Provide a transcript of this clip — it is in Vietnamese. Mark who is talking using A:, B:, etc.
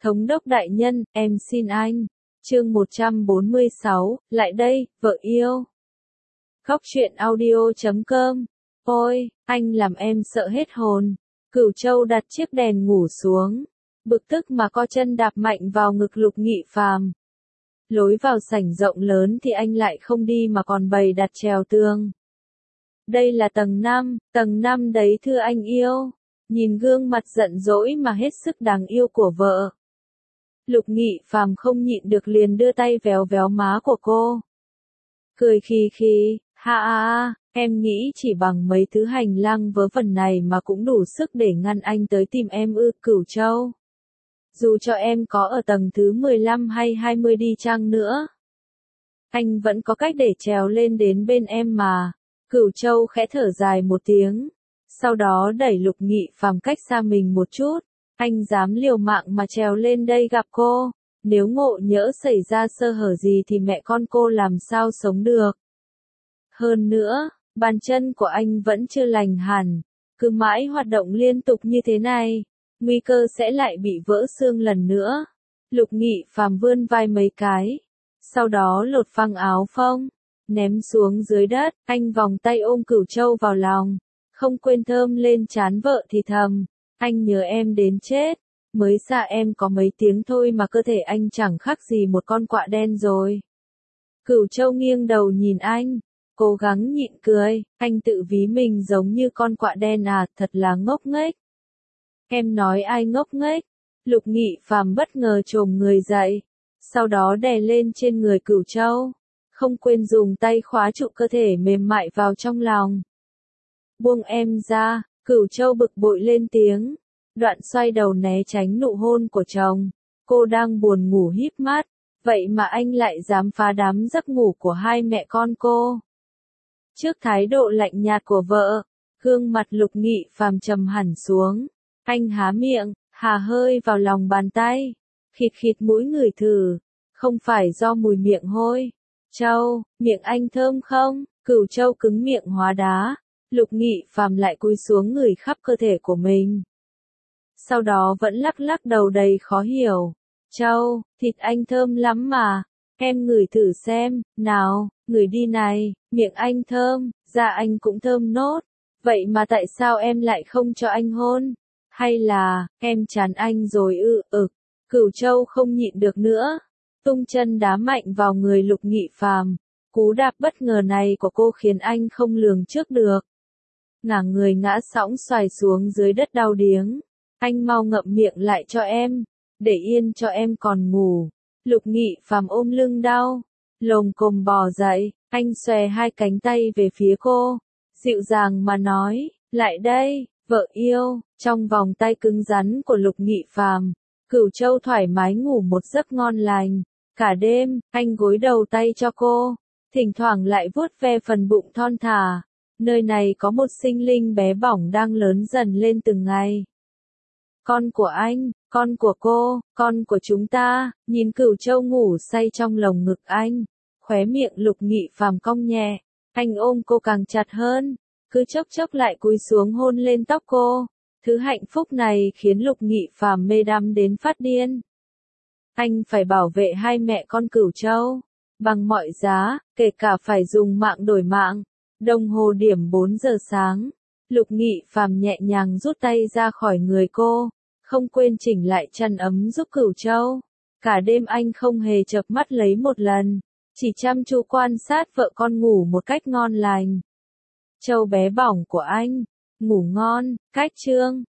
A: Thống đốc đại nhân, em xin anh. Chương 146, lại đây, vợ yêu. Góc truyện audio.com. Ôi, anh làm em sợ hết hồn. Cửu Châu đặt chiếc đèn ngủ xuống, bực tức mà co chân đạp mạnh vào ngực Lục Nghị Phàm. Lối vào sảnh rộng lớn thì anh lại không đi mà còn bày đặt trèo tường. Đây là tầng 5 đấy thưa anh yêu. Nhìn gương mặt giận dỗi mà hết sức đáng yêu của vợ, Lục Nghị Phàm không nhịn được liền đưa tay véo véo má của cô. Cười khì khì, ha, em nghĩ chỉ bằng mấy thứ hành lang vớ vẩn này mà cũng đủ sức để ngăn anh tới tìm em ư, Cửu Châu. Dù cho em có ở tầng thứ 15 hay 20 đi chăng nữa, anh vẫn có cách để trèo lên đến bên em mà. Cửu Châu khẽ thở dài một tiếng, sau đó đẩy Lục Nghị Phàm cách xa mình một chút. Anh dám liều mạng mà trèo lên đây gặp cô, nếu ngộ nhỡ xảy ra sơ hở gì thì mẹ con cô làm sao sống được. Hơn nữa, bàn chân của anh vẫn chưa lành hẳn, cứ mãi hoạt động liên tục như thế này, nguy cơ sẽ lại bị vỡ xương lần nữa. Lục Nghị Phàm vươn vai mấy cái, sau đó lột phăng áo phông, ném xuống dưới đất. Anh vòng tay ôm Cửu Châu vào lòng, không quên thơm lên trán vợ thì thầm. Anh nhớ em đến chết, mới xa em có mấy tiếng thôi mà cơ thể anh chẳng khác gì một con quạ đen rồi. Cửu Châu nghiêng đầu nhìn anh, cố gắng nhịn cười. Anh tự ví mình giống như con quạ đen à, thật là ngốc nghếch. Em nói ai ngốc nghếch? Lục Nghị Phàm bất ngờ chồm người dậy, sau đó đè lên trên người Cửu Châu, không quên dùng tay khóa trụ cơ thể mềm mại vào trong lòng. Buông em ra. Cửu Châu bực bội lên tiếng, đoạn xoay đầu né tránh nụ hôn của chồng. Cô đang buồn ngủ híp mắt, vậy mà anh lại dám phá đám giấc ngủ của hai mẹ con cô. Trước thái độ lạnh nhạt của vợ, gương mặt Lục Nghị Phàm trầm hẳn xuống. Anh há miệng, hà hơi vào lòng bàn tay, khịt khịt mũi ngửi thử, không phải do mùi miệng hôi. Châu, miệng anh thơm không? Cửu Châu cứng miệng hóa đá. Lục Nghị Phàm lại cúi xuống ngửi khắp cơ thể của mình, sau đó vẫn lắc lắc đầu đầy khó hiểu. Châu, thịt anh thơm lắm mà, em ngửi thử xem, nào, ngửi đi này, miệng anh thơm, da anh cũng thơm nốt, vậy mà tại sao em lại không cho anh hôn? Hay là, em chán anh rồi ư? Cửu Châu không nhịn được nữa, tung chân đá mạnh vào người Lục Nghị Phàm. Cú đạp bất ngờ này của cô khiến anh không lường trước được, ngả người ngã sõng xoài xuống dưới đất đau điếng. Anh mau ngậm miệng lại cho em, để yên cho em còn ngủ. Lục Nghị Phàm ôm lưng đau, lồm cồm bò dậy. Anh xòe hai cánh tay về phía cô, dịu dàng mà nói, lại đây, vợ yêu. Trong vòng tay cứng rắn của Lục Nghị Phàm, Cửu Châu thoải mái ngủ một giấc ngon lành. Cả đêm, anh gối đầu tay cho cô, thỉnh thoảng lại vuốt ve phần bụng thon thả. Nơi này có một sinh linh bé bỏng đang lớn dần lên từng ngày. Con của anh, con của cô, con của chúng ta. Nhìn Cửu Châu ngủ say trong lồng ngực anh, khóe miệng Lục Nghị Phàm cong nhẹ. Anh ôm cô càng chặt hơn, cứ chốc chốc lại cúi xuống hôn lên tóc cô. Thứ hạnh phúc này khiến Lục Nghị Phàm mê đắm đến phát điên. Anh phải bảo vệ hai mẹ con Cửu Châu bằng mọi giá, kể cả phải dùng mạng đổi mạng. Đồng hồ điểm 4 giờ sáng, Lục Nghị Phàm nhẹ nhàng rút tay ra khỏi người cô, không quên chỉnh lại chăn ấm giúp Cửu Châu. Cả đêm anh không hề chợp mắt lấy một lần, chỉ chăm chú quan sát vợ con ngủ một cách ngon lành. Châu bé bỏng của anh, ngủ ngon, cách chương.